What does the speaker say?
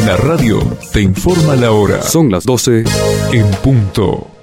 La radio te informa la hora. Son las 12 en punto.